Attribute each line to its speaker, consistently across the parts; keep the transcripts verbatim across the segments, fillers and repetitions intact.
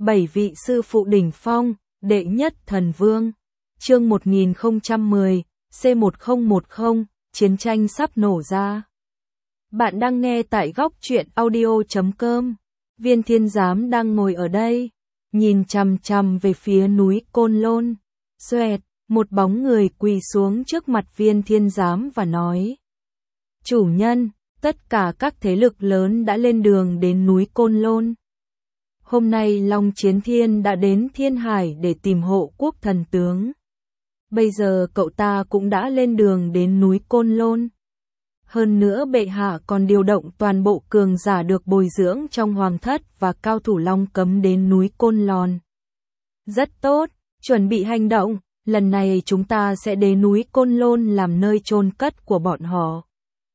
Speaker 1: bảy vị sư phụ đỉnh phong, đệ nhất thần vương. Chương một nghìn không trăm mười, C một không một không, chiến tranh sắp nổ ra. Bạn đang nghe tại góc truyện audio chấm com. Viên Thiên Giám đang ngồi ở đây, nhìn chằm chằm về phía núi Côn Lôn. Xoẹt, một bóng người quỳ xuống trước mặt Viên Thiên Giám và nói: "Chủ nhân, tất cả các thế lực lớn đã lên đường đến núi Côn Lôn. Hôm nay Long Chiến Thiên đã đến Thiên Hải để tìm hộ quốc thần tướng. Bây giờ cậu ta cũng đã lên đường đến núi Côn Lôn. Hơn nữa bệ hạ còn điều động toàn bộ cường giả được bồi dưỡng trong hoàng thất và cao thủ Long Cấm đến núi Côn Lôn. Rất tốt, chuẩn bị hành động, lần này chúng ta sẽ đến núi Côn Lôn làm nơi chôn cất của bọn họ.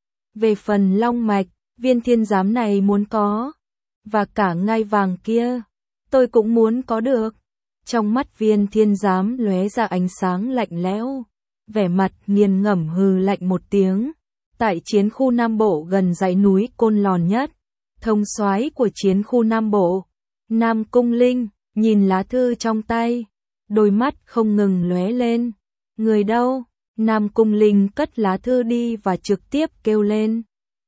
Speaker 1: Về phần Long Mạch, Viên Thiên Giám này muốn có, và cả ngai vàng kia, tôi cũng muốn có được." Trong mắt Viên Thiên Giám lóe ra ánh sáng lạnh lẽo, vẻ mặt nghiền ngẫm hừ lạnh một tiếng. Tại chiến khu Nam Bộ gần dãy núi Côn Lôn nhất, thống soái của chiến khu Nam Bộ, Nam Cung Linh, nhìn lá thư trong tay, đôi mắt không ngừng lóe lên. "Người đâu?" Nam Cung Linh cất lá thư đi và trực tiếp kêu lên.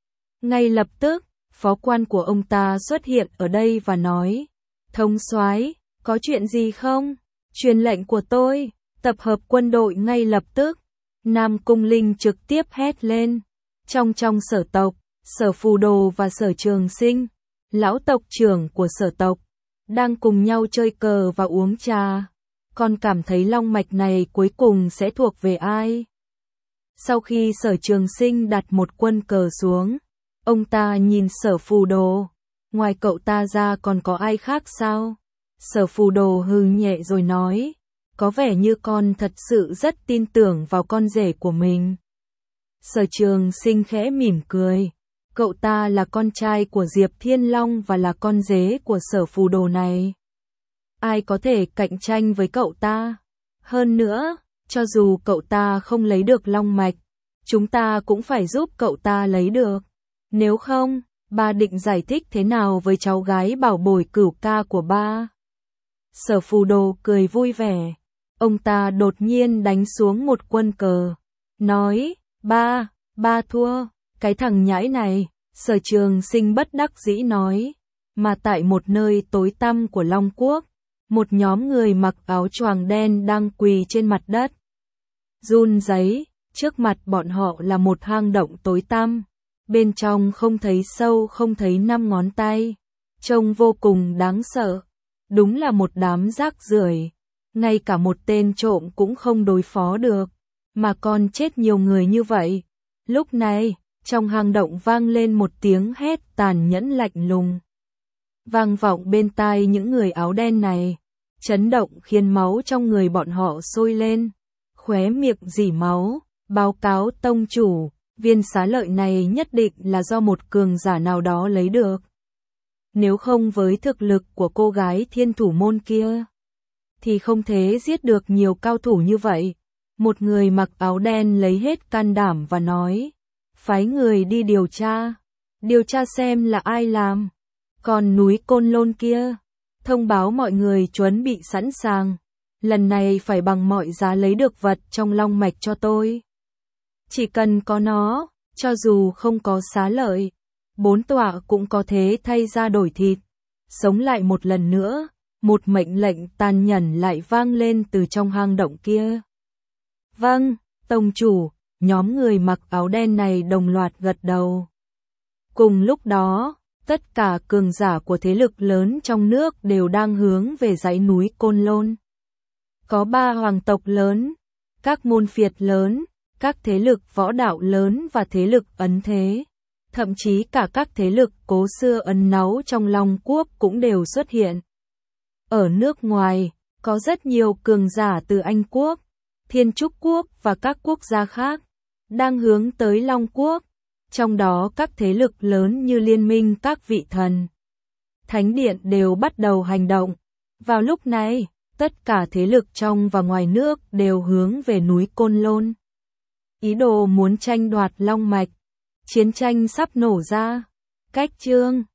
Speaker 1: Ngay lập tức, phó quan của ông ta xuất hiện ở đây và nói: "Thống soái, có chuyện gì không? Truyền lệnh của tôi, tập hợp quân đội ngay lập tức." Nam Cung Linh trực tiếp hét lên. Trong trong Sở tộc, Sở Phù Đồ và Sở Trường Sinh, lão tộc trưởng của Sở tộc, đang cùng nhau chơi cờ và uống trà. Con cảm thấy long mạch này cuối cùng sẽ thuộc về ai? Sau khi Sở Trường Sinh đặt một quân cờ xuống, ông ta nhìn Sở Phù Đồ. "Ngoài cậu ta ra còn có ai khác sao?" Sở Phù Đồ hừ nhẹ rồi nói: "Có vẻ như con thật sự rất tin tưởng vào con rể của mình." Sở Trường Sinh khẽ mỉm cười. Cậu ta là con trai của Diệp Thiên Long và là con rể của Sở Phù Đồ này. Ai có thể cạnh tranh với cậu ta? Hơn nữa, cho dù cậu ta không lấy được long mạch, chúng ta cũng phải giúp cậu ta lấy được. Nếu không, ba định giải thích thế nào với cháu gái bảo bối cửu ca của ba? Sở Phù Đồ cười vui vẻ. Ông ta đột nhiên đánh xuống một quân cờ, nói: Ba, ba thua, cái thằng nhãi này." Sở Trường Sinh bất đắc dĩ nói. Mà tại một nơi tối tăm của Long Quốc, một nhóm người mặc áo choàng đen đang quỳ trên mặt đất, run rẩy. Trước mặt bọn họ là một hang động tối tăm, bên trong không thấy sâu không thấy năm ngón tay, trông vô cùng đáng sợ. Đúng là một đám rác rưởi, ngay cả một tên trộm cũng không đối phó được, mà còn chết nhiều người như vậy. Lúc này, trong hang động vang lên một tiếng hét tàn nhẫn lạnh lùng, vang vọng bên tai những người áo đen này, chấn động khiến máu trong người bọn họ sôi lên, khóe miệng rỉ máu. "Báo cáo tông chủ, viên xá lợi này nhất định là do một cường giả nào đó lấy được. Nếu không với thực lực của cô gái thiên thủ môn kia, thì không thể giết được nhiều cao thủ như vậy." Một người mặc áo đen lấy hết can đảm và nói: "Phái người đi điều tra, điều tra xem là ai làm. Còn núi Côn Lôn kia, thông báo mọi người chuẩn bị sẵn sàng. Lần này phải bằng mọi giá lấy được vật trong long mạch cho tôi. Chỉ cần có nó, cho dù không có xá lợi, bốn tọa cũng có thể thay ra đổi thịt, sống lại một lần nữa." Một mệnh lệnh tàn nhẫn lại vang lên từ trong hang động kia. "Vâng, tông chủ." Nhóm người mặc áo đen này đồng loạt gật đầu. Cùng lúc đó, tất cả cường giả của thế lực lớn trong nước đều đang hướng về dãy núi Côn Lôn. Có ba hoàng tộc lớn, các môn phiệt lớn, các thế lực võ đạo lớn và thế lực ấn thế, thậm chí cả các thế lực cố xưa ẩn náu trong Long Quốc cũng đều xuất hiện. Ở nước ngoài, có rất nhiều cường giả từ Anh Quốc, Thiên Trúc Quốc và các quốc gia khác, đang hướng tới Long Quốc, trong đó các thế lực lớn như Liên minh các vị thần, Thánh Điện đều bắt đầu hành động. Vào lúc này, tất cả thế lực trong và ngoài nước đều hướng về núi Côn Lôn, ý đồ muốn tranh đoạt long mạch. Chiến tranh sắp nổ ra. Cách chương